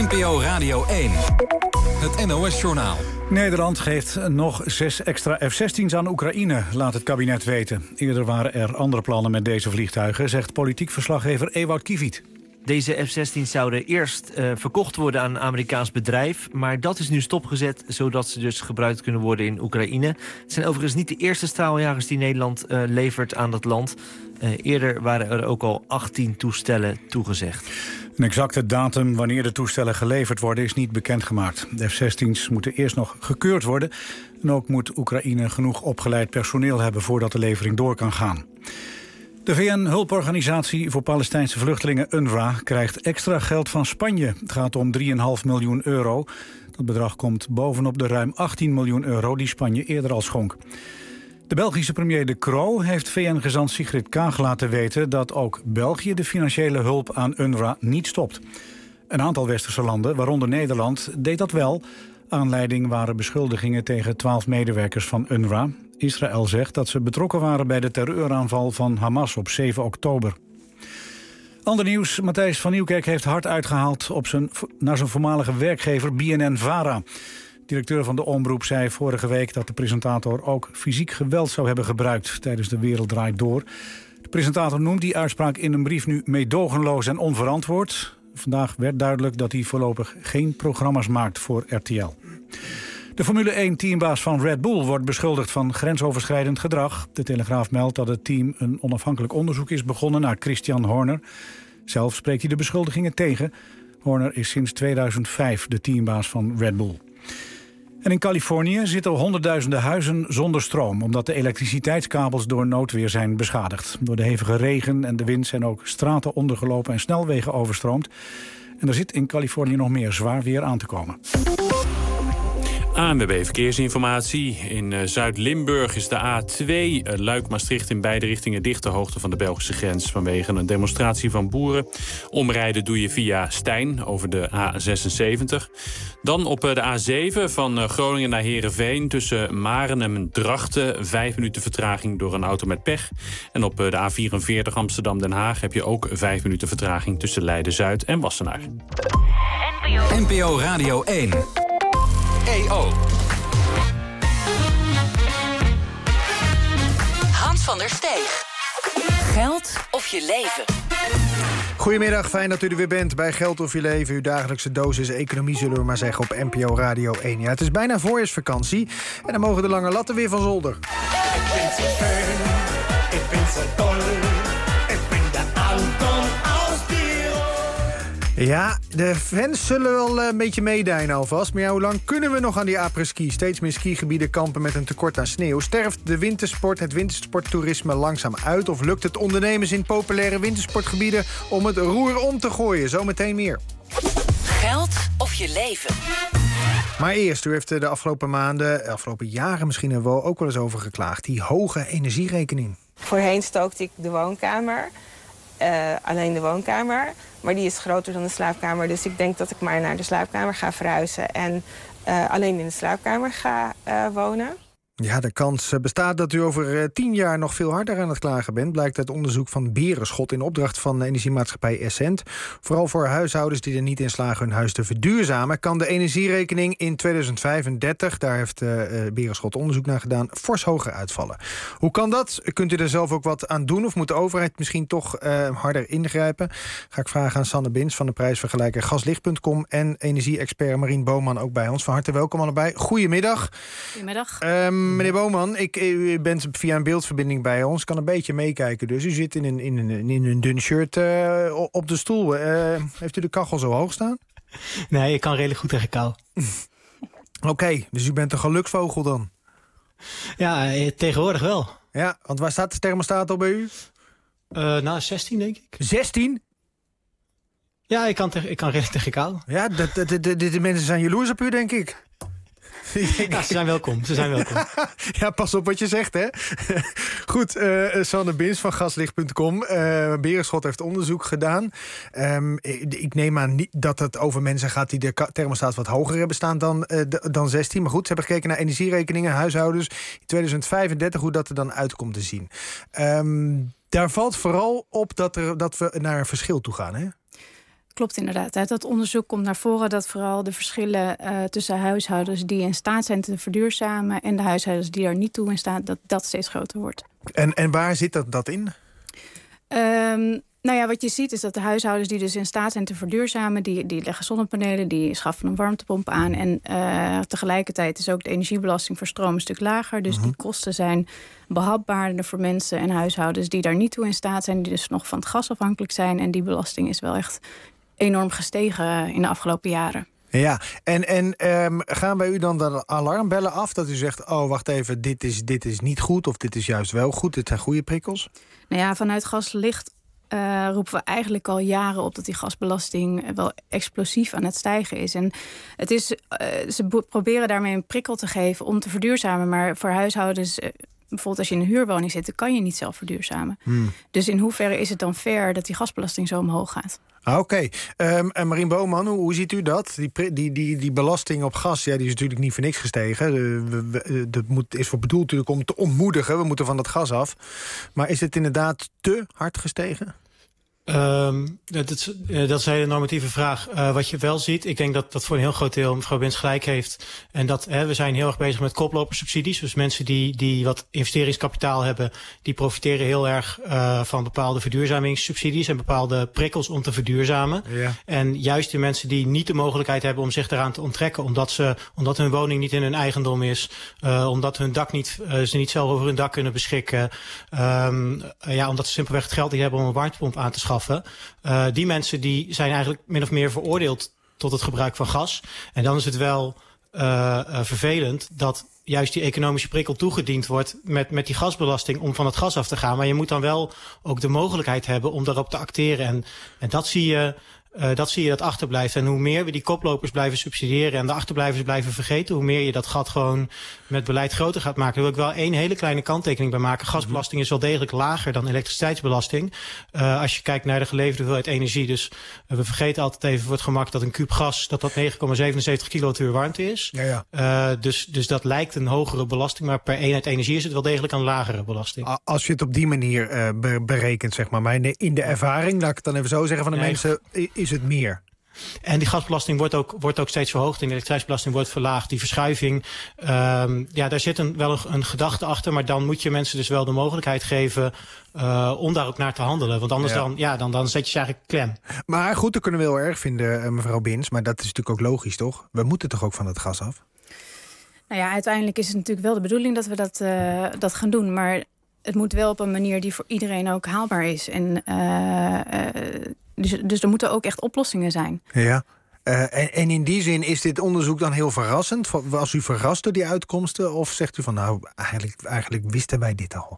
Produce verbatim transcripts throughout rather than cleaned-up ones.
N P O Radio één. Het N O S-journaal. Nederland geeft nog zes extra F zestien's aan Oekraïne, laat het kabinet weten. Eerder waren er andere plannen met deze vliegtuigen, zegt politiek verslaggever Ewout Kiewiet. Deze F zestien zouden eerst uh, verkocht worden aan een Amerikaans bedrijf, maar dat is nu stopgezet, zodat ze dus gebruikt kunnen worden in Oekraïne. Het zijn overigens niet de eerste straaljagers die Nederland uh, levert aan dat land. Uh, eerder waren er ook al achttien toestellen toegezegd. Een exacte datum wanneer de toestellen geleverd worden is niet bekendgemaakt. De F zestien's moeten eerst nog gekeurd worden. En ook moet Oekraïne genoeg opgeleid personeel hebben voordat de levering door kan gaan. De V N-hulporganisatie voor Palestijnse vluchtelingen U N R W A krijgt extra geld van Spanje. Het gaat om drie komma vijf miljoen euro. Dat bedrag komt bovenop de ruim achttien miljoen euro die Spanje eerder al schonk. De Belgische premier De Croo heeft V N-gezant Sigrid Kaag laten weten dat ook België de financiële hulp aan U N R W A niet stopt. Een aantal westerse landen, waaronder Nederland, deed dat wel. Aanleiding waren beschuldigingen tegen twaalf medewerkers van U N R W A. Israël zegt dat ze betrokken waren bij de terreuraanval van Hamas op zeven oktober. Ander nieuws, Matthijs van Nieuwkerk heeft hard uitgehaald op zijn, naar zijn voormalige werkgever B N N-Vara. Directeur van de omroep zei vorige week dat de presentator ook fysiek geweld zou hebben gebruikt tijdens De Wereld Draait Door. De presentator noemt die uitspraak in een brief nu meedogenloos en onverantwoord. Vandaag werd duidelijk dat hij voorlopig geen programma's maakt voor R T L. De Formule één-teambaas van Red Bull wordt beschuldigd van grensoverschrijdend gedrag. De Telegraaf meldt dat het team een onafhankelijk onderzoek is begonnen naar Christian Horner. Zelf spreekt hij de beschuldigingen tegen. Horner is sinds tweeduizend vijf de teambaas van Red Bull. En in Californië zitten honderdduizenden huizen zonder stroom, omdat de elektriciteitskabels door noodweer zijn beschadigd. Door de hevige regen en de wind zijn ook straten ondergelopen en snelwegen overstroomd. En er zit in Californië nog meer zwaar weer aan te komen. A N W B Verkeersinformatie. In uh, Zuid-Limburg is de A twee uh, Luik-Maastricht in beide richtingen dicht ter hoogte van de Belgische grens vanwege een demonstratie van boeren. Omrijden doe je via Stijn over de A zesenzeventig. Dan op uh, de A zeven van uh, Groningen naar Heerenveen tussen Maren en Drachten. Vijf minuten vertraging door een auto met pech. En op uh, de A vierenveertig Amsterdam-Den Haag heb je ook vijf minuten vertraging tussen Leiden-Zuid en Wassenaar. N P O Radio één. E O. Hans van der Steeg. Geld of je leven? Goedemiddag, fijn dat u er weer bent bij Geld of je leven. Uw dagelijkse dosis economie, zullen we maar zeggen, op N P O Radio één. Ja, het is bijna voorjaarsvakantie en dan mogen de lange latten weer van zolder. Ik ben zo schön, ik ben zo toll, ik ben de Anton aus Tirol. Ja, de fans zullen wel een beetje meedijnen alvast. Maar ja, hoe lang kunnen we nog aan die après-ski? Steeds meer skigebieden kampen met een tekort aan sneeuw. Sterft de wintersport, het wintersporttoerisme langzaam uit? Of lukt het ondernemers in populaire wintersportgebieden om het roer om te gooien? Zometeen meer. Geld of je leven? Maar eerst, u heeft de afgelopen maanden, de afgelopen jaren misschien wel ook wel eens over geklaagd. Die hoge energierekening. Voorheen stookte ik de woonkamer. Uh, alleen de woonkamer. Maar die is groter dan de slaapkamer. Dus ik denk dat ik maar naar de slaapkamer ga verhuizen. En uh, alleen in de slaapkamer ga uh, wonen. Ja, de kans bestaat dat u over uh, tien jaar nog veel harder aan het klagen bent. Blijkt uit onderzoek van Berenschot in opdracht van de energiemaatschappij Essent. Vooral voor huishoudens die er niet in slagen hun huis te verduurzamen, kan de energierekening in tweeduizend vijfendertig, daar heeft uh, Berenschot onderzoek naar gedaan, fors hoger uitvallen. Hoe kan dat? Kunt u er zelf ook wat aan doen? Of moet de overheid misschien toch uh, harder ingrijpen? Ga ik vragen aan Sanne Bins van de prijsvergelijker gaslicht punt com en energie-expert Marien Booman ook bij ons. Van harte welkom allebei. Goedemiddag. Goedemiddag. Um, Meneer Booman, ik, u bent via een beeldverbinding bij ons. Kan een beetje meekijken dus. U zit in een, in een, in een dun shirt uh, op de stoel. Uh, heeft u de kachel zo hoog staan? Nee, ik kan redelijk goed tegen kou. Oké, okay, dus u bent een geluksvogel dan? Ja, tegenwoordig wel. Ja, want waar staat de thermostaat al bij u? Uh, nou, zestien denk ik. zestien? Ja, ik kan, te, ik kan redelijk tegen kou. Ja, de, de, de, de, de mensen zijn jaloers op u, denk ik. Ja, ze zijn welkom, ze zijn welkom. Ja, pas op wat je zegt, hè. Goed, uh, Sanne Bins van gaslicht punt com. Uh, Berenschot heeft onderzoek gedaan. Um, ik neem aan niet dat het over mensen gaat die de thermostaat wat hoger hebben staan dan, uh, dan zestien. Maar goed, ze hebben gekeken naar energierekeningen, huishoudens in tweeduizend vijfendertig, hoe dat er dan uitkomt te zien. Um, daar valt vooral op dat, er, dat we naar een verschil toe gaan, hè? klopt inderdaad. Uit dat onderzoek komt naar voren dat vooral de verschillen uh, tussen huishoudens die in staat zijn te verduurzamen en de huishoudens die daar niet toe in staan, dat dat steeds groter wordt. En, en waar zit dat, dat in? Um, Nou ja, wat je ziet is dat de huishoudens die dus in staat zijn te verduurzamen, die, die leggen zonnepanelen, die schaffen een warmtepomp aan. En uh, tegelijkertijd is ook de energiebelasting voor stroom een stuk lager. Dus uh-huh. die kosten zijn behapbaarder voor mensen en huishoudens die daar niet toe in staat zijn, die dus nog van het gas afhankelijk zijn. En die belasting is wel echt enorm gestegen in de afgelopen jaren. Ja, en, en um, gaan bij u dan de alarmbellen af? Dat u zegt, oh, wacht even, dit is, dit is niet goed of dit is juist wel goed, dit zijn goede prikkels? Nou ja, vanuit Gaslicht Uh, roepen we eigenlijk al jaren op dat die gasbelasting wel explosief aan het stijgen is. En het is, uh, ze bo- proberen daarmee een prikkel te geven om te verduurzamen. Maar voor huishoudens, uh, bijvoorbeeld als je in een huurwoning zit, dan kan je niet zelf verduurzamen. Hmm. Dus in hoeverre is het dan fair dat die gasbelasting zo omhoog gaat? Oké. Okay. Um, en Marien Boman, hoe, hoe ziet u dat? Die, die, die, die belasting op gas, ja, die is natuurlijk niet voor niks gestegen. Uh, dat moet, is voor bedoeld natuurlijk om te ontmoedigen. We moeten van dat gas af. Maar is het inderdaad te hard gestegen? Um, dat, is, uh, dat is een hele normatieve vraag. Uh, wat je wel ziet, ik denk dat dat voor een heel groot deel mevrouw Bins gelijk heeft. En dat hè, we zijn heel erg bezig met koplopersubsidies. Dus mensen die, die wat investeringskapitaal hebben, die profiteren heel erg uh, van bepaalde verduurzamingssubsidies en bepaalde prikkels om te verduurzamen. Ja. En juist die mensen die niet de mogelijkheid hebben om zich eraan te onttrekken, omdat ze, omdat hun woning niet in hun eigendom is, uh, omdat hun dak niet, uh, ze niet zelf over hun dak kunnen beschikken, um, uh, ja, omdat ze simpelweg het geld niet hebben om een warmtepomp aan te schaffen. Uh, die mensen die zijn eigenlijk min of meer veroordeeld tot het gebruik van gas. En dan is het wel uh, uh, vervelend dat juist die economische prikkel toegediend wordt met, met die gasbelasting om van het gas af te gaan. Maar je moet dan wel ook de mogelijkheid hebben om daarop te acteren. En, en dat zie je. Uh, dat zie je dat achterblijft. En hoe meer we die koplopers blijven subsidiëren en de achterblijvers blijven vergeten, hoe meer je dat gat gewoon met beleid groter gaat maken. Daar wil ik wel één hele kleine kanttekening bij maken. Gasbelasting is wel degelijk lager dan elektriciteitsbelasting. Uh, als je kijkt naar de geleverde hoeveelheid energie. Dus uh, we vergeten altijd even voor het gemak dat een kuub gas dat dat negen komma zevenenzeventig kilowattuur warmte is. Ja, ja. Uh, dus, dus dat lijkt een hogere belasting, maar per eenheid energie is het wel degelijk een lagere belasting. Als je het op die manier uh, berekent, zeg maar. Maar in de ervaring, laat ik het dan even zo zeggen, van de nee, mensen, is het meer. En die gasbelasting wordt ook, wordt ook steeds verhoogd. En de elektriciteitsbelasting wordt verlaagd. Die verschuiving, um, ja, daar zit een, wel een, een gedachte achter. Maar dan moet je mensen dus wel de mogelijkheid geven uh, om daar ook naar te handelen. Want anders ja. Dan, ja, dan, dan zet je ze eigenlijk klem. Maar goed, dat kunnen we heel erg vinden, uh, mevrouw Bins. Maar dat is natuurlijk ook logisch, toch? We moeten toch ook van het gas af? Nou ja, uiteindelijk is het natuurlijk wel de bedoeling dat we dat, uh, dat gaan doen. Maar het moet wel op een manier die voor iedereen ook haalbaar is. En uh, uh, Dus, dus er moeten ook echt oplossingen zijn. Ja. Uh, en, en in die zin is dit onderzoek dan heel verrassend? Was u verrast door die uitkomsten? Of zegt u van nou, eigenlijk, eigenlijk wisten wij dit al?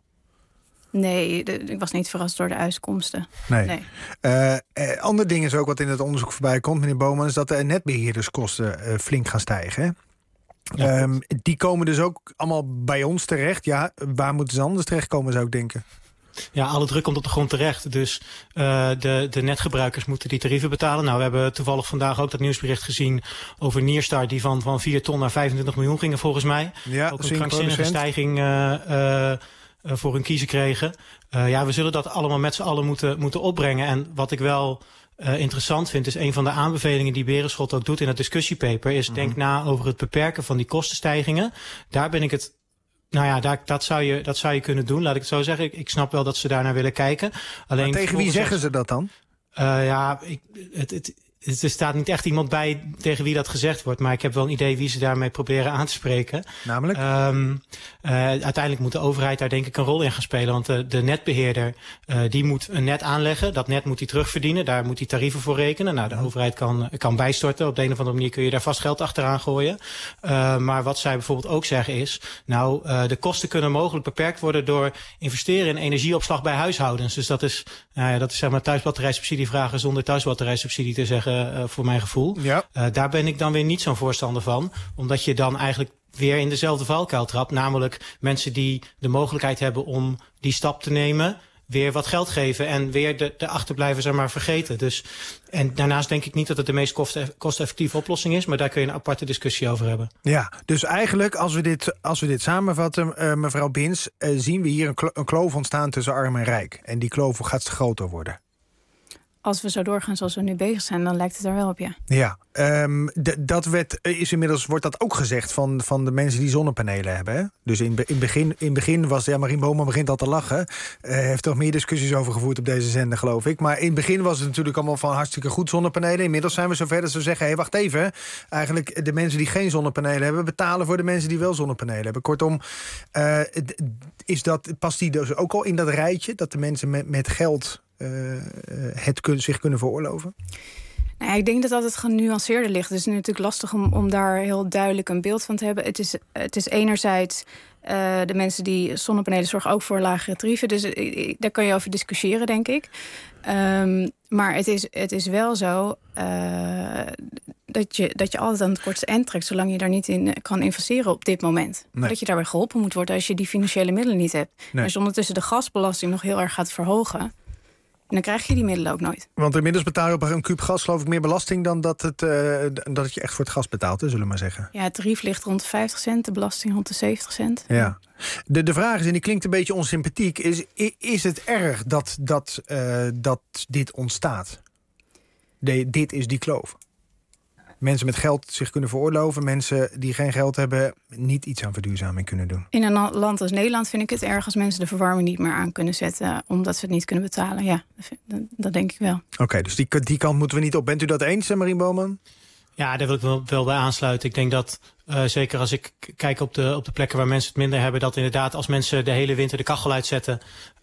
Nee, de, ik was niet verrast door de uitkomsten. Nee. nee. Uh, uh, ander ding is ook wat in het onderzoek voorbij komt, meneer Boman, is dat de netbeheerderskosten uh, flink gaan stijgen. Hè? Ja, um, die komen dus ook allemaal bij ons terecht. Ja, waar moeten ze anders terechtkomen, zou ik denken? Ja, alle druk komt op de grond terecht. Dus uh, de, de netgebruikers moeten die tarieven betalen. Nou, we hebben toevallig vandaag ook dat nieuwsbericht gezien over Nierstar, die van, van vier ton naar vijfentwintig miljoen gingen volgens mij. Ja, ook een krankzinnige stijging uh, uh, voor hun kiezen kregen. Uh, ja, we zullen dat allemaal met z'n allen moeten, moeten opbrengen. En wat ik wel uh, interessant vind, is een van de aanbevelingen die Berenschot ook doet in het discussiepaper, is mm-hmm. denk na over het beperken van die kostenstijgingen. Daar ben ik het Nou ja, daar, dat, zou je, dat zou je kunnen doen, laat ik het zo zeggen. Ik, ik snap wel dat ze daar naar willen kijken. Alleen maar tegen wie zeggen ze dat dan? Uh, ja, ik, het, het, het, er staat niet echt iemand bij tegen wie dat gezegd wordt. Maar ik heb wel een idee wie ze daarmee proberen aan te spreken. Namelijk? Um, uh, uiteindelijk moet de overheid daar denk ik een rol in gaan spelen. Want de, de netbeheerder uh, die moet een net aanleggen. Dat net moet hij terugverdienen. Daar moet hij tarieven voor rekenen. Nou, de ja. overheid kan, kan bijstorten. Op de een of andere manier kun je daar vast geld achteraan gooien. Uh, maar wat zij bijvoorbeeld ook zeggen is, nou, uh, de kosten kunnen mogelijk beperkt worden door investeren in energieopslag bij huishoudens. Dus dat is, nou ja, dat is zeg maar thuisbatterijsubsidie vragen zonder thuisbatterijsubsidie te zeggen, uh, voor mijn gevoel. Ja. Uh, daar ben ik dan weer niet zo'n voorstander van. Omdat je dan eigenlijk weer in dezelfde valkuil trapt. Namelijk mensen die de mogelijkheid hebben om die stap te nemen, weer wat geld geven en weer de, de achterblijvers er maar vergeten. Dus, en daarnaast denk ik niet dat het de meest kosteffectieve oplossing is, maar daar kun je een aparte discussie over hebben. Ja, dus eigenlijk als we dit, als we dit samenvatten, uh, mevrouw Bins, uh, zien we hier een, klo- een kloof ontstaan tussen arm en rijk. En die kloof gaat groter worden. als we zo doorgaan zoals we nu bezig zijn, dan lijkt het er wel op, ja. Ja, um, d- dat werd, is inmiddels wordt dat ook gezegd van, van de mensen die zonnepanelen hebben. Hè? Dus in, be, in, begin, in begin was, ja, Marien Boman begint al te lachen. Uh, heeft toch meer discussies over gevoerd op deze zender, geloof ik. Maar in het begin was het natuurlijk allemaal van hartstikke goed zonnepanelen. Inmiddels zijn we zover dat ze zeggen, hé, hey, wacht even. Eigenlijk de mensen die geen zonnepanelen hebben, betalen voor de mensen die wel zonnepanelen hebben. Kortom, uh, is dat, past die dus ook al in dat rijtje, dat de mensen met, met geld uh, het kun, zich kunnen veroorloven? Nou ja, ik denk dat dat het genuanceerder ligt. Het is natuurlijk lastig om, om daar heel duidelijk een beeld van te hebben. Het is, het is enerzijds uh, de mensen die zonnepanelen zorgen ook voor lagere tarieven. Dus uh, daar kan je over discussiëren, denk ik. Um, maar het is, het is wel zo uh, dat, je, dat je altijd aan het kortste eind trekt, zolang je daar niet in kan investeren op dit moment. Nee. Dat je daarbij geholpen moet worden als je die financiële middelen niet hebt. Nee. Als je ondertussen de gasbelasting nog heel erg gaat verhogen, en dan krijg je die middelen ook nooit. Want inmiddels betaal je op een kuub gas geloof ik meer belasting dan dat het, uh, dat het je echt voor het gas betaalt, hè, zullen we maar zeggen. Ja, het tarief ligt rond de vijftig cent, de belasting rond de zeventig cent. Ja. De, de vraag is, en die klinkt een beetje onsympathiek, is, is het erg dat, dat, uh, dat dit ontstaat? De, dit is die kloof. Mensen met geld zich kunnen veroorloven, mensen die geen geld hebben niet iets aan verduurzaming kunnen doen. In een land als Nederland vind ik het erg als mensen de verwarming niet meer aan kunnen zetten, omdat ze het niet kunnen betalen. Ja, dat, dat denk ik wel. Oké, okay, dus die, die kant moeten we niet op. Bent u dat eens, Marien Boman? Ja, daar wil ik wel, wel bij aansluiten. Ik denk dat, uh, zeker als ik k- kijk op de, op de plekken waar mensen het minder hebben, dat inderdaad als mensen de hele winter de kachel uitzetten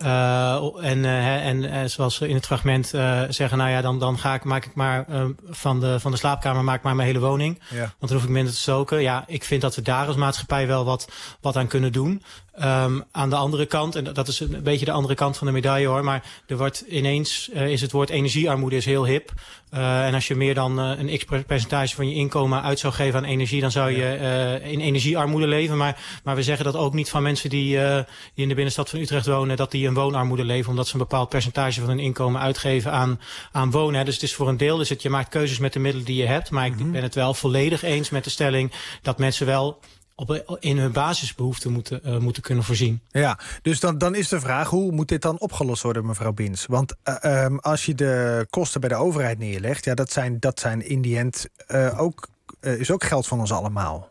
uh, en, uh, en uh, zoals in het fragment uh, zeggen, nou ja, dan, dan ga ik, maak ik maar uh, van, de, van de slaapkamer maak ik maar mijn hele woning. Ja. Want dan hoef ik minder te stoken. Ja, ik vind dat we daar als maatschappij wel wat, wat aan kunnen doen. Um, aan de andere kant, en dat is een beetje de andere kant van de medaille hoor, maar er wordt ineens, uh, is het woord energiearmoede is heel hip. Uh, en als je meer dan uh, een x-percentage van je inkomen uit zou geven aan energie, dan zou je uh, in energiearmoede leven. Maar, maar we zeggen dat ook niet van mensen die, uh, die in de binnenstad van Utrecht wonen, dat die in woonarmoede leven, omdat ze een bepaald percentage van hun inkomen uitgeven aan, aan wonen. Hè. Dus het is voor een deel, dus het, je maakt keuzes met de middelen die je hebt. Maar ik mm-hmm. ben het wel volledig eens met de stelling dat mensen wel op, in hun basisbehoeften moeten, uh, moeten kunnen voorzien. Ja, dus dan, dan is de vraag, hoe moet dit dan opgelost worden, mevrouw Bins? Want uh, um, als je de kosten bij de overheid neerlegt, ja, dat zijn, dat zijn in die end uh, ook, uh, is ook geld van ons allemaal.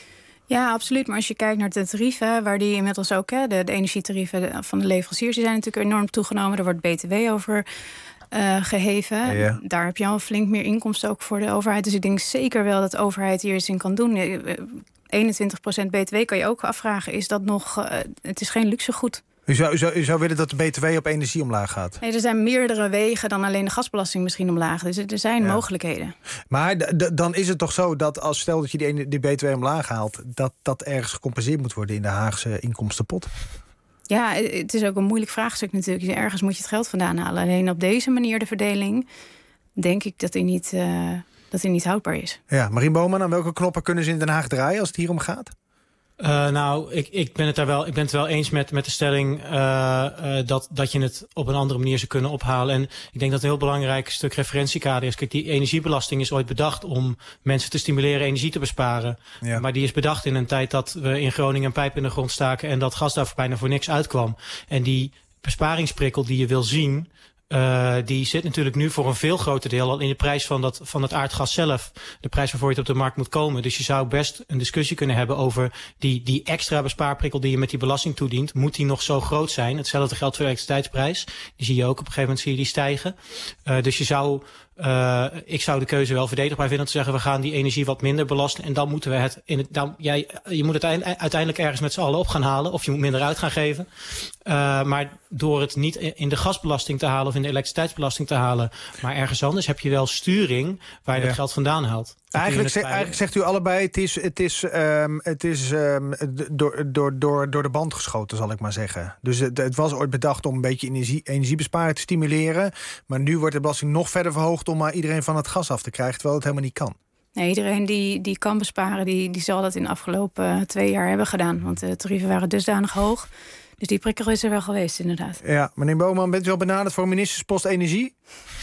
Ja, absoluut. Maar als je kijkt naar de tarieven, waar die inmiddels ook, hè, de, de energietarieven van de leveranciers, die zijn natuurlijk enorm toegenomen. Er wordt B T W over Uh, geheven. Ja, ja. Daar heb je al flink meer inkomsten ook voor de overheid. Dus ik denk zeker wel dat de overheid hier iets in kan doen. eenentwintig procent B T W kan je ook afvragen. Is dat nog, uh, het is geen luxe goed. U zou, u, zou, u zou willen dat de B T W op energie omlaag gaat? Nee, er zijn meerdere wegen dan alleen de gasbelasting misschien omlaag. Dus er zijn ja. mogelijkheden. Maar d- d- dan is het toch zo dat als stel dat je die, die B T W omlaag haalt, dat dat ergens gecompenseerd moet worden in de Haagse inkomstenpot? Ja, het is ook een moeilijk vraagstuk natuurlijk. Ergens moet je het geld vandaan halen. Alleen op deze manier de verdeling, denk ik dat die niet, uh, dat die niet houdbaar is. Ja, Marien Boman, aan welke knoppen kunnen ze in Den Haag draaien als het hier om gaat? Uh, nou, ik, ik ben het daar wel, ik ben het wel eens met, met de stelling uh, uh, dat, dat je het op een andere manier zou kunnen ophalen. En ik denk dat een heel belangrijk stuk referentiekader is. Kijk, die energiebelasting is ooit bedacht om mensen te stimuleren energie te besparen. Ja. Maar die is bedacht in een tijd dat we in Groningen een pijp in de grond staken en dat gas daar bijna voor niks uitkwam. En die besparingsprikkel die je wil zien, Uh, die zit natuurlijk nu voor een veel groter deel al in de prijs van, dat, van het aardgas zelf. De prijs waarvoor het op de markt moet komen. Dus je zou best een discussie kunnen hebben over die, die extra bespaarprikkel die je met die belasting toedient. Moet die nog zo groot zijn? Hetzelfde geldt voor de elektriciteitsprijs. Die zie je ook op een gegeven moment zie je die stijgen. Uh, dus je zou, uh, ik zou de keuze wel verdedigbaar vinden om te zeggen we gaan die energie wat minder belasten. En dan moeten we het in het, dan, jij, je moet het uiteindelijk ergens met z'n allen op gaan halen. Of je moet minder uit gaan geven. Uh, maar door het niet in de gasbelasting te halen of in de elektriciteitsbelasting te halen, maar ergens anders heb je wel sturing waar je ja. dat geld vandaan haalt. Eigenlijk, zeg, eigenlijk zegt u allebei, het is, het is, um, het is um, door, door, door, door de band geschoten, zal ik maar zeggen. Dus het, het was ooit bedacht om een beetje energie, energiebesparing te stimuleren, maar nu wordt de belasting nog verder verhoogd om maar iedereen van het gas af te krijgen, terwijl het helemaal niet kan. Nee, iedereen die, die kan besparen, die, die zal dat in de afgelopen uh, twee jaar hebben gedaan. Want de tarieven waren dusdanig hoog. Dus die prikkel is er wel geweest, inderdaad. Ja, meneer Boman, bent u al benaderd voor ministerspost energie?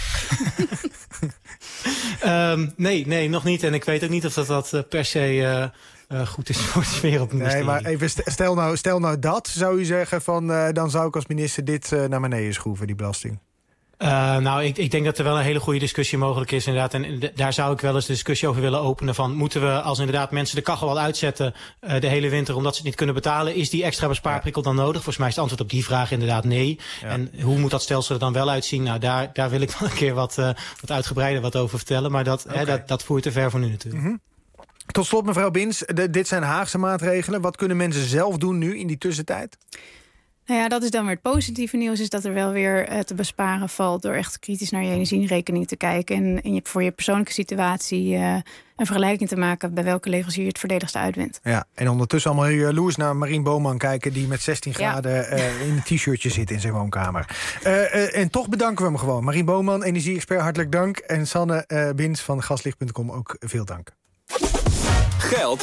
um, nee, nee, nog niet. En ik weet ook niet of dat, dat uh, per se uh, uh, goed is voor de sfeer op het ministerie. Nee, maar even stel nou, stel nou dat, zou u zeggen van, uh, dan zou ik als minister dit uh, naar beneden schroeven, die belasting. Uh, nou, ik, ik denk dat er wel een hele goede discussie mogelijk is inderdaad. En d- daar zou ik wel eens de discussie over willen openen van... moeten we als inderdaad mensen de kachel wel uitzetten uh, de hele winter... omdat ze het niet kunnen betalen, is die extra bespaarprikkel dan nodig? Volgens mij is het antwoord op die vraag inderdaad nee. Ja. En hoe moet dat stelsel er dan wel uitzien? Nou, daar, daar wil ik wel een keer wat, uh, wat uitgebreider wat over vertellen. Maar dat, okay. hè, dat, dat voert te ver voor nu natuurlijk. Mm-hmm. Tot slot, mevrouw Bins, de, dit zijn Haagse maatregelen. Wat kunnen mensen zelf doen nu in die tussentijd? Nou ja, dat is dan weer het positieve nieuws... is dat er wel weer uh, te besparen valt... door echt kritisch naar je energierekening te kijken... en, en je, voor je persoonlijke situatie uh, een vergelijking te maken... bij welke leverancier je het voordeligste uitwint. Ja, en ondertussen allemaal jaloers naar Marien Boman kijken... die met zestien graden ja. uh, in een t-shirtje zit in zijn woonkamer. Uh, uh, en toch bedanken we hem gewoon. Marien Boman, energie-expert, hartelijk dank. En Sanne uh, Bins van gaslicht punt com ook veel dank. Geld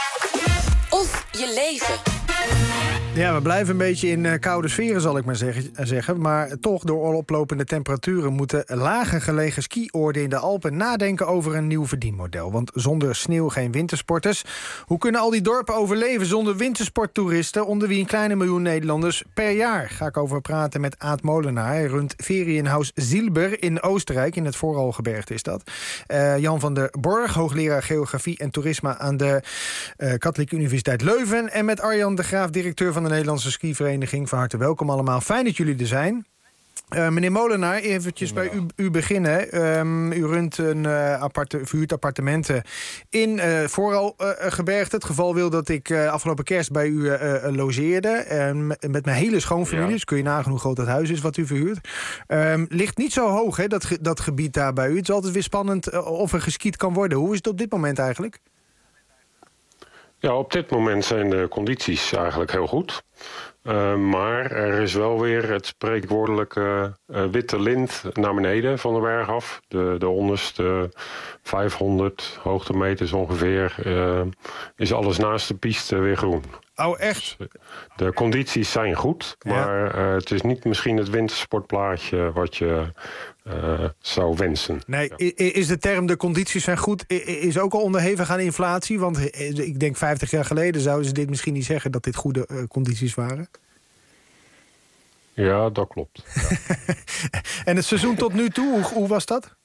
of je leven. Ja, we blijven een beetje in uh, koude sferen, zal ik maar zeggen, zeggen. Maar toch, door oplopende temperaturen... moeten lage gelegen skioorden in de Alpen nadenken over een nieuw verdienmodel. Want zonder sneeuw geen wintersporters. Hoe kunnen al die dorpen overleven zonder wintersporttoeristen... onder wie een kleine miljoen Nederlanders per jaar? Ga ik over praten met Aad Molenaar. Hij runt Ferienhaus Silber in Oostenrijk. In het Vooralgebergte is dat. Uh, Jan van der Borg, hoogleraar geografie en toerisme... aan de uh, Katholieke Universiteit Leuven. En met Arjan de Graaf, directeur van de Nederlandse Skivereniging. Van harte welkom allemaal. Fijn dat jullie er zijn. Uh, meneer Molenaar, eventjes bij u, u beginnen. Um, u runt een uh, aparte, verhuurt appartementen in uh, Vooralgebergte. Uh, het geval wil dat ik uh, afgelopen kerst bij u uh, uh, logeerde. Uh, met, met mijn hele schoonfamilie. Ja. Dus kun je nagaan hoe groot dat huis is wat u verhuurt. Um, ligt niet zo hoog, hè, dat, dat gebied daar bij u. Het is altijd weer spannend uh, of er geskiet kan worden. Hoe is het op dit moment eigenlijk? Ja, op dit moment zijn de condities eigenlijk heel goed. Uh, maar er is wel weer het spreekwoordelijke uh, witte lint naar beneden van de berg af. De, de onderste vijfhonderd hoogtemeters ongeveer uh, is alles naast de piste weer groen. Oh, echt? Dus de condities zijn goed, maar ja. uh, het is niet misschien het wintersportplaatje wat je uh, zou wensen. Nee, ja. Is de term de condities zijn goed, is ook al onderhevig aan inflatie? Want ik denk vijftig jaar geleden zouden ze dit misschien niet zeggen dat dit goede uh, condities waren. Ja, dat klopt. Ja. En het seizoen tot nu toe, hoe, hoe was dat?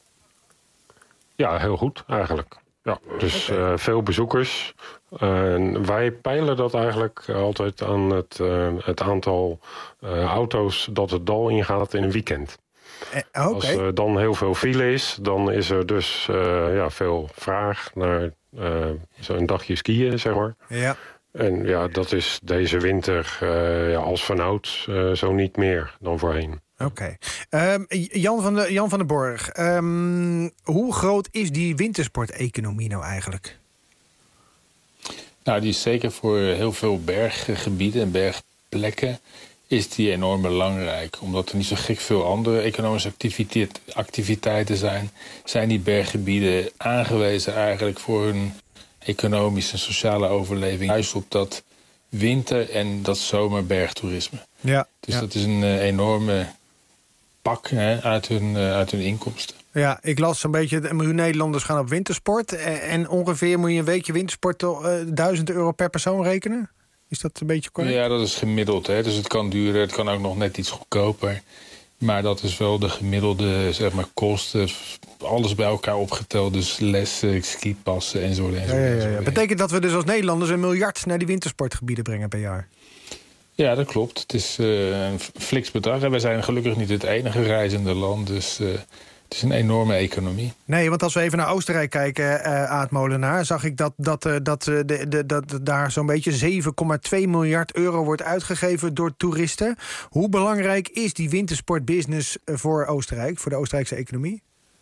Ja, heel goed eigenlijk. Ja, dus okay. uh, veel bezoekers. Uh, wij peilen dat eigenlijk altijd aan het, uh, het aantal uh, auto's dat het dal ingaat in een weekend. Eh, okay. Als er dan heel veel file is, dan is er dus uh, ja, veel vraag naar uh, zo'n dagje skiën, zeg maar. Ja. En ja, dat is deze winter uh, ja, als vanouds uh, zo niet meer dan voorheen. Oké. Okay. Um, Jan van de, Jan van der Borg, um, hoe groot is die wintersporteconomie nou eigenlijk? Nou, die is zeker voor heel veel berggebieden en bergplekken is die enorm belangrijk. Omdat er niet zo gek veel andere economische activiteit, activiteiten zijn, zijn die berggebieden aangewezen eigenlijk voor hun economische en sociale overleving. Juist op dat winter- en dat zomerbergtoerisme. Ja, dus ja. dat is een uh, enorme pak hè, uit, hun, uh, uit hun inkomsten. Ja, ik las zo'n beetje, een miljoen Nederlanders gaan op wintersport. En ongeveer moet je een weekje wintersport uh, duizend euro per persoon rekenen. Is dat een beetje correct? Ja, dat is gemiddeld. Hè. Dus het kan duren, het kan ook nog net iets goedkoper. Maar dat is wel de gemiddelde zeg maar, kosten. Alles bij elkaar opgeteld. Dus lessen, skipassen enzovoort. enzovoort, ja, ja, ja. enzovoort. Betekent dat we dus als Nederlanders een miljard naar die wintersportgebieden brengen per jaar? Ja, dat klopt. Het is uh, een fliks bedrag. En wij zijn gelukkig niet het enige reizende land. Dus uh, het is een enorme economie. Nee, want als we even naar Oostenrijk kijken, uh, Aad Molenaar, zag ik dat, dat, uh, dat, uh, de, de, dat daar zo'n beetje zeven komma twee miljard euro wordt uitgegeven door toeristen. Hoe belangrijk is die wintersportbusiness voor Oostenrijk, voor de Oostenrijkse economie?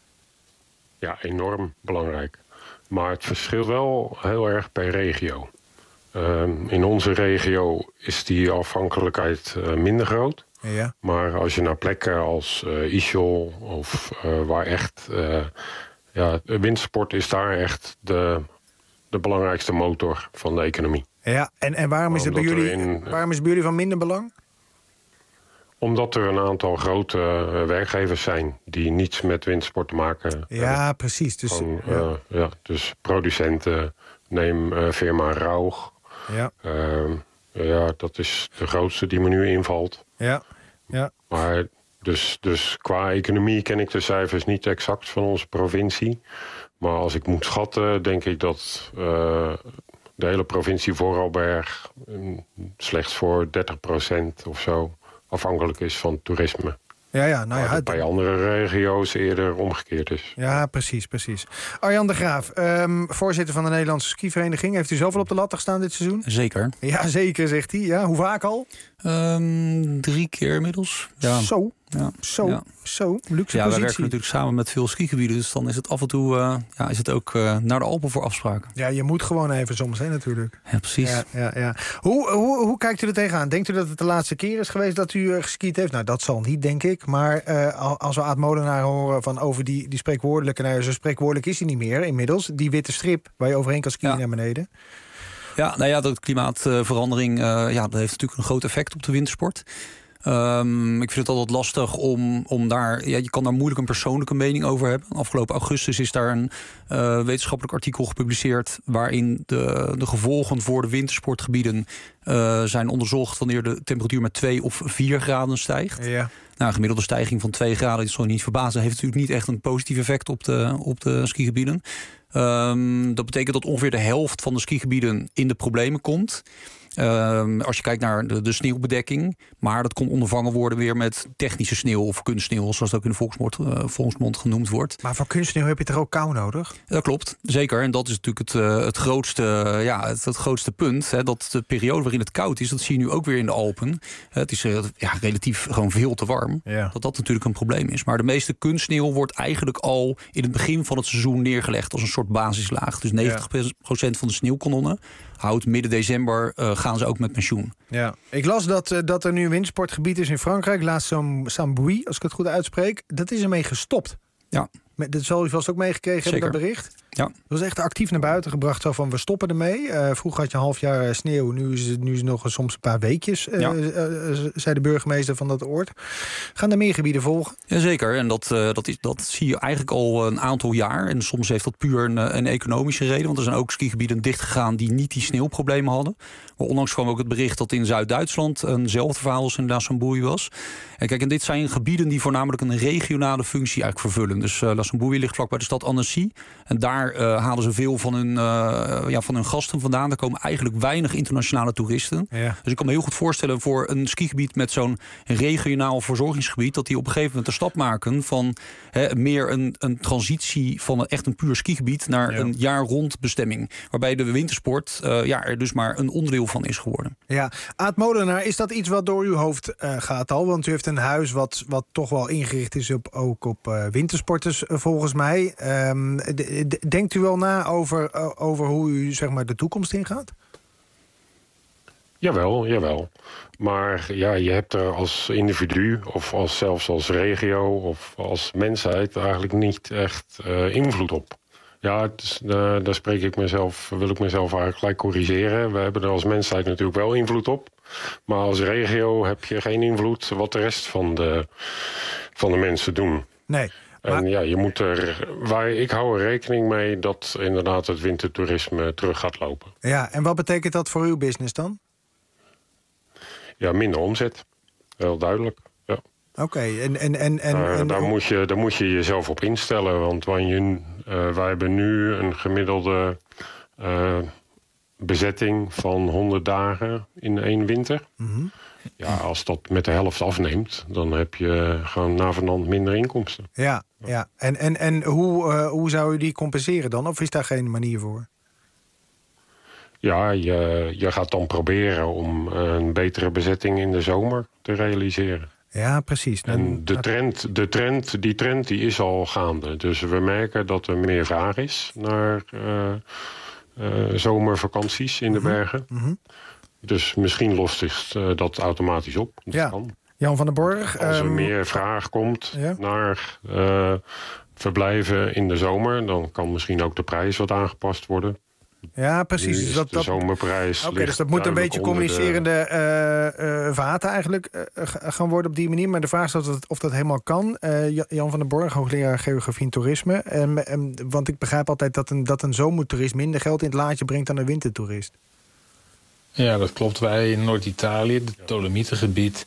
Ja, enorm belangrijk. Maar het verschilt wel heel erg per regio. Uh, in onze regio is die afhankelijkheid uh, minder groot. Ja. Maar als je naar plekken als uh, Ischol of uh, waar echt... Uh, ja, de wintersport is daar echt de, de belangrijkste motor van de economie. Ja, en, en waarom, is het bij jullie, in, waarom is het bij jullie van minder belang? Omdat er een aantal grote uh, werkgevers zijn die niets met wintersport te maken hebben. Ja, precies. Dus, Van, ja. Uh, ja, dus producenten, neem uh, firma Rauch. Ja. Uh, ja, dat is de grootste die me nu invalt. Ja. Ja. Maar Dus, dus qua economie ken ik de cijfers niet exact van onze provincie. Maar als ik moet schatten, denk ik dat uh, de hele provincie Voorarlberg um, slechts voor dertig procent of zo afhankelijk is van toerisme. Ja, ja, nou ja, het bij andere regio's eerder omgekeerd is. Ja, precies, precies. Arjan de Graaf, um, voorzitter van de Nederlandse skivereniging. Heeft u zoveel op de lat gestaan dit seizoen? Zeker. Ja, zeker, zegt hij. Ja, hoe vaak al? Um, drie keer inmiddels. Ja. Zo, ja. zo, ja. zo. Luxe ja, positie. wij werken natuurlijk samen met veel skigebieden. Dus dan is het af en toe uh, ja, is het ook uh, naar de Alpen voor afspraken. Ja, je moet gewoon even soms, hè, natuurlijk. Ja, precies. Ja, ja, ja. Hoe, hoe, hoe kijkt u er tegenaan? Denkt u dat het de laatste keer is geweest dat u uh, geskiet heeft? Nou, dat zal niet, denk ik. Maar uh, als we Aad Molenaar horen van over die, die spreekwoordelijke... Nou, zo spreekwoordelijk is hij niet meer inmiddels. Die witte strip waar je overheen kan skiën ja. naar beneden. Ja, nou ja, dat klimaatverandering uh, ja, dat heeft natuurlijk een groot effect op de wintersport. Um, ik vind het altijd lastig om, om daar... Ja, je kan daar moeilijk een persoonlijke mening over hebben. Afgelopen augustus is daar een uh, wetenschappelijk artikel gepubliceerd... waarin de, de gevolgen voor de wintersportgebieden uh, zijn onderzocht... wanneer de temperatuur met twee of vier graden stijgt. Ja. Nou, een gemiddelde stijging van twee graden, is gewoon niet verbazen... heeft natuurlijk niet echt een positief effect op de, op de skigebieden. Um, dat betekent dat ongeveer de helft van de skigebieden in de problemen komt... Um, als je kijkt naar de, de sneeuwbedekking. Maar dat kon ondervangen worden weer met technische sneeuw of kunstsneeuw, zoals dat ook in de volksmond, uh, volksmond genoemd wordt. Maar voor kunstsneeuw heb je toch ook kou nodig? Dat klopt, zeker. En dat is natuurlijk het, uh, het, grootste, uh, ja, het, het grootste punt. Hè, dat de periode waarin het koud is, dat zie je nu ook weer in de Alpen. Uh, het is uh, ja, relatief gewoon veel te warm. Ja. Dat dat natuurlijk een probleem is. Maar de meeste kunstsneeuw wordt eigenlijk al in het begin van het seizoen neergelegd als een soort basislaag. Dus negentig procent van de sneeuwkanonnen houdt midden december uh, gaan ze ook met pensioen. Ja, ik las dat, uh, dat er nu een wintersportgebied is in Frankrijk, La Sambouille, als ik het goed uitspreek. Dat is ermee gestopt. Ja. Met, dat zal u vast ook meegekregen hebben, dat bericht. Ja. Dat was echt actief naar buiten gebracht, zo van we stoppen ermee. Uh, vroeger had je een half jaar sneeuw, nu is het, nu is het nog soms een paar weekjes, uh, ja. uh, uh, zei de burgemeester van dat oord. Gaan er meer gebieden volgen? Jazeker, en dat, uh, dat, is, dat zie je eigenlijk al een aantal jaar. En soms heeft dat puur een, een economische reden, want er zijn ook skigebieden dichtgegaan die niet die sneeuwproblemen hadden. Maar onlangs kwam ook het bericht dat in Zuid-Duitsland eenzelfde verhaal als in La Sambouille was. En kijk, en dit zijn gebieden die voornamelijk een regionale functie eigenlijk vervullen. Dus uh, La Sambouille ligt vlak bij de stad Annecy. En daar uh, halen ze veel van hun, uh, ja, van hun gasten vandaan. Daar komen eigenlijk weinig internationale toeristen. Ja. Dus ik kan me heel goed voorstellen voor een skigebied met zo'n regionaal verzorgingsgebied, dat die op een gegeven moment de stap maken van hè, meer een, een transitie van een, echt een puur skigebied naar ja. een jaar rond bestemming. Waarbij de wintersport uh, ja, er dus maar een onderdeel van is geworden. Ja, Aad Molenaar, is dat iets wat door uw hoofd uh, gaat al? Want u heeft een huis wat, wat toch wel ingericht is op, ook op uh, wintersporters uh, volgens mij. Um, d- d- denkt u wel na over, uh, over hoe u zeg maar, de toekomst ingaat? Jawel, jawel. Maar ja, je hebt er als individu of als, zelfs als regio of als mensheid eigenlijk niet echt uh, invloed op. Ja, dus, uh, daar spreek ik mezelf, wil ik mezelf eigenlijk gelijk corrigeren. We hebben er als mensheid natuurlijk wel invloed op. Maar als regio heb je geen invloed wat de rest van de, van de mensen doen. Nee. Maar... En ja, je moet er. Waar, ik hou er rekening mee dat inderdaad het wintertoerisme terug gaat lopen. Ja, en wat betekent dat voor uw business dan? Ja, minder omzet. Heel duidelijk. Ja. Oké, okay, en, en, en, en, uh, en... daar, moet je, daar moet je jezelf op instellen. Want je, uh, wij hebben nu een gemiddelde uh, bezetting van honderd dagen in één winter. Mm-hmm. Ja, als dat met de helft afneemt, dan heb je gewoon navenant minder inkomsten. Ja, ja. En, en, en hoe, uh, hoe zou u die compenseren dan? Of is daar geen manier voor? Ja, je, je gaat dan proberen om een betere bezetting in de zomer te realiseren. Ja, precies. Dan... En de trend, de trend, die trend die is al gaande. Dus we merken dat er meer vraag is naar uh, uh, zomervakanties in de mm-hmm. bergen. Mm-hmm. Dus misschien lost zich uh, dat automatisch op. Dat ja. kan. Jan van den Borg. Als er um... meer vraag komt ja? naar uh, verblijven in de zomer, dan kan misschien ook de prijs wat aangepast worden. Ja, precies. Dus dat, de dat... zomerprijs. Oké, okay, dus dat moet een beetje communicerende de... uh, uh, vaten eigenlijk uh, gaan worden op die manier. Maar de vraag is of dat, of dat helemaal kan. Uh, Jan van den Borg, hoogleraar geografie en toerisme. Um, um, want ik begrijp altijd dat een, dat een zomertoerist minder geld in het laadje brengt dan een wintertoerist. Ja, dat klopt. Wij in Noord-Italië, het Dolomietengebied,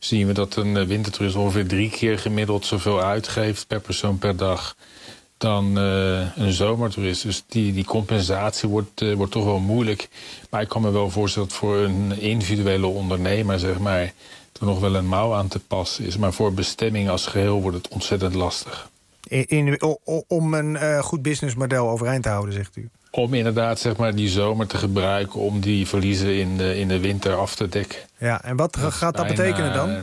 zien we dat een wintertoerist ongeveer drie keer gemiddeld zoveel uitgeeft per persoon per dag dan uh, een zomertoerist. Dus die, die compensatie wordt, uh, wordt toch wel moeilijk. Maar ik kan me wel voorstellen dat voor een individuele ondernemer, zeg maar, er nog wel een mouw aan te passen is. Maar voor bestemming als geheel wordt het ontzettend lastig. In, in, om een uh, goed businessmodel overeind te houden, zegt u? Om inderdaad, zeg maar, die zomer te gebruiken om die verliezen in de, in de winter af te dekken. Ja, en wat dat gaat dat bijna betekenen dan?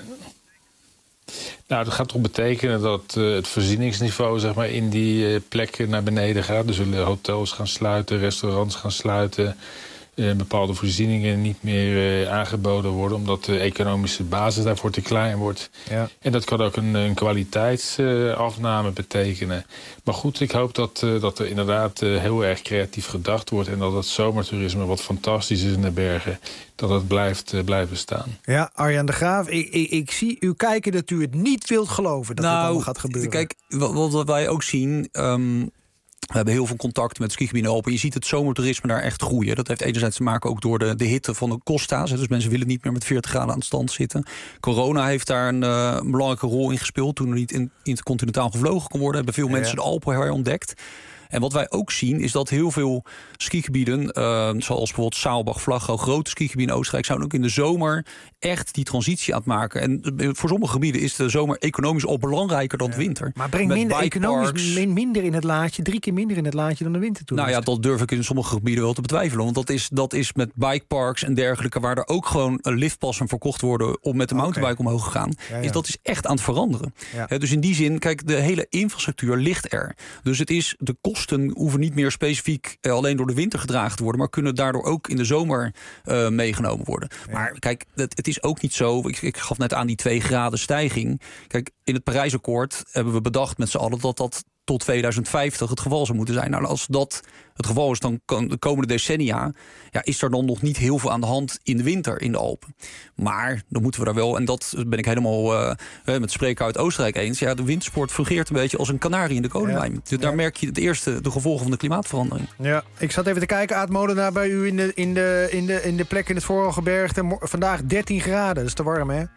Nou, dat gaat toch betekenen dat uh, het voorzieningsniveau, zeg maar, in die uh, plekken naar beneden gaat. Er zullen hotels gaan sluiten, restaurants gaan sluiten. Uh, bepaalde voorzieningen niet meer uh, aangeboden worden, omdat de economische basis daarvoor te klein wordt. Ja. En dat kan ook een, een kwaliteitsafname uh, betekenen. Maar goed, ik hoop dat, uh, dat er inderdaad uh, heel erg creatief gedacht wordt en dat het zomertoerisme, wat fantastisch is in de bergen, dat het blijft, uh, blijft bestaan. Ja, Arjan de Graaf, ik, ik, ik zie u kijken dat u het niet wilt geloven dat nou, het allemaal gaat gebeuren. Kijk, wat, wat wij ook zien, Um... we hebben heel veel contact met skigebieden open. Je ziet het zomertoerisme daar echt groeien. Dat heeft enerzijds te maken ook door de, de hitte van de Costa's. Dus mensen willen niet meer met veertig graden aan het strand zitten. Corona heeft daar een, uh, een belangrijke rol in gespeeld. Toen er niet in, intercontinentaal gevlogen kon worden, hebben veel ja, mensen ja. de Alpen herontdekt. En wat wij ook zien is dat heel veel skigebieden, uh, zoals bijvoorbeeld Saalbach, Vlaggo, grote skigebieden in Oostenrijk, zijn ook in de zomer echt die transitie aan het maken. En voor sommige gebieden is de zomer economisch al belangrijker dan de winter. Maar breng minder economisch minder in het laadje, drie keer minder in het laadje dan de wintertoerist. Nou ja, dat durf ik in sommige gebieden wel te betwijfelen. Want dat is, dat is met bikeparks en dergelijke, waar er ook gewoon liftpassen verkocht worden om met de mountainbike okay. omhoog te gaan. Ja, ja. Is, dat is echt aan het veranderen. Ja. He, dus in die zin, kijk, de hele infrastructuur ligt er. Dus het is de kosten hoeven niet meer specifiek uh, alleen door de winter gedragen te worden, maar kunnen daardoor ook in de zomer uh, meegenomen worden. Ja. Maar kijk, het, het is ook niet zo. Ik, ik gaf net aan die twee graden stijging. Kijk, in het Parijsakkoord hebben we bedacht met z'n allen dat dat tot tweeduizend vijftig het geval zou moeten zijn. Nou, als dat het geval is, dan kan de komende decennia, ja, is er dan nog niet heel veel aan de hand in de winter in de Alpen. Maar dan moeten we daar wel, en dat ben ik helemaal uh, met de spreker uit Oostenrijk eens, ja, de wintersport fungeert een beetje als een kanarie in de kolenwijn. Ja. Dus daar ja. merk je het eerste de gevolgen van de klimaatverandering. Ja, ik zat even te kijken, Aad Molenaar, bij u in de, in de, in de, in de plek in het Vooralgebergte. Vandaag dertien graden, dat is te warm, hè?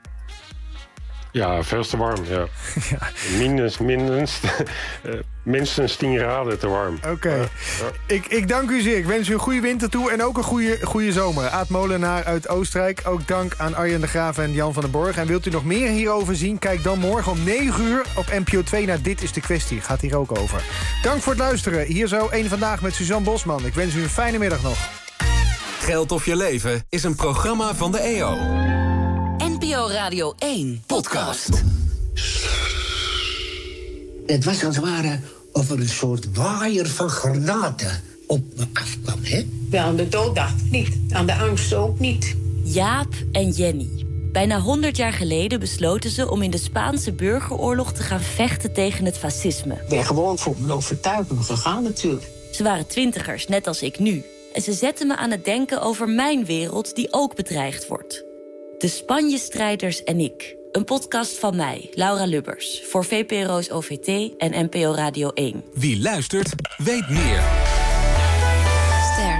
Ja, veel te warm, ja. ja. Minus, minstens, uh, minstens tien graden te warm. Oké. Okay. Uh, ja. ik, ik dank u zeer. Ik wens u een goede winter toe en ook een goede, goede zomer. Aad Molenaar uit Oostenrijk. Ook dank aan Arjan de Graaf en Jan van den Borg. En wilt u nog meer hierover zien? Kijk dan morgen om negen uur op N P O twee naar Dit is de Kwestie. Gaat hier ook over. Dank voor het luisteren. Hier zo één Vandaag met Suzanne Bosman. Ik wens u een fijne middag nog. Geld of je leven is een programma van de E O. N P O Radio één podcast. Het was als het ware of er een soort waaier van granaten op me afkwam, hè? Wel, aan de dood dacht ik niet. Aan de angst ook niet. Jaap en Jenny. Bijna honderd jaar geleden besloten ze om in de Spaanse burgeroorlog te gaan vechten tegen het fascisme. Ik ben gewoon voor mijn overtuiging gegaan natuurlijk. Ze waren twintigers, net als ik nu. En ze zetten me aan het denken over mijn wereld die ook bedreigd wordt. De Spanje-strijders en ik. Een podcast van mij, Laura Lubbers. Voor V P R O's O V T en N P O Radio één. Wie luistert, weet meer. Ster.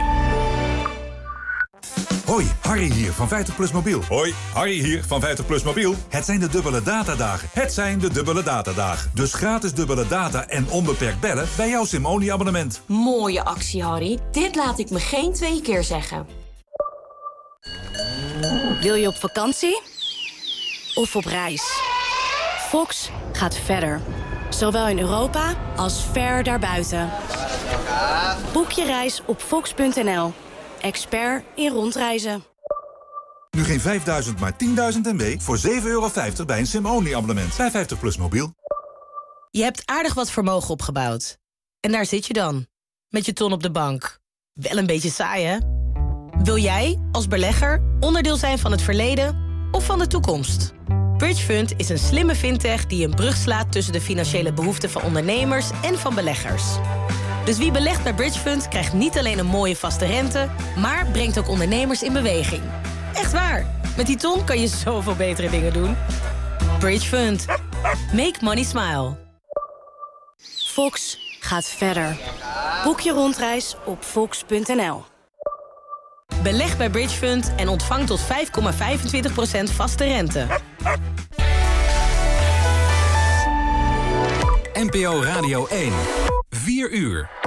Hoi, Harry hier van vijftig plus mobiel. Hoi, Harry hier van vijftig plus mobiel. Het zijn de dubbele datadagen. Het zijn de dubbele datadagen. Dus gratis dubbele data en onbeperkt bellen bij jouw SIM-only-abonnement. Mooie actie, Harry. Dit laat ik me geen twee keer zeggen. Wil je op vakantie? Of op reis? Fox gaat verder. Zowel in Europa als ver daarbuiten. Boek je reis op fox punt n l. Expert in rondreizen. Nu geen vijfduizend, maar tienduizend M B voor zeven euro vijftig bij een SIM-only abonnement. Bij vijftig plus mobiel. Je hebt aardig wat vermogen opgebouwd. En daar zit je dan. Met je ton op de bank. Wel een beetje saai, hè? Wil jij, als belegger, onderdeel zijn van het verleden of van de toekomst? Bridgefund is een slimme fintech die een brug slaat tussen de financiële behoeften van ondernemers en van beleggers. Dus wie belegt bij Bridgefund krijgt niet alleen een mooie vaste rente, maar brengt ook ondernemers in beweging. Echt waar, met die ton kan je zoveel betere dingen doen. Bridgefund. Make money smile. Fox gaat verder. Boek je rondreis op fox punt n l. Beleg bij Bridgefund en ontvang tot vijf komma vijfentwintig procent vaste rente. N P O Radio één. vier uur.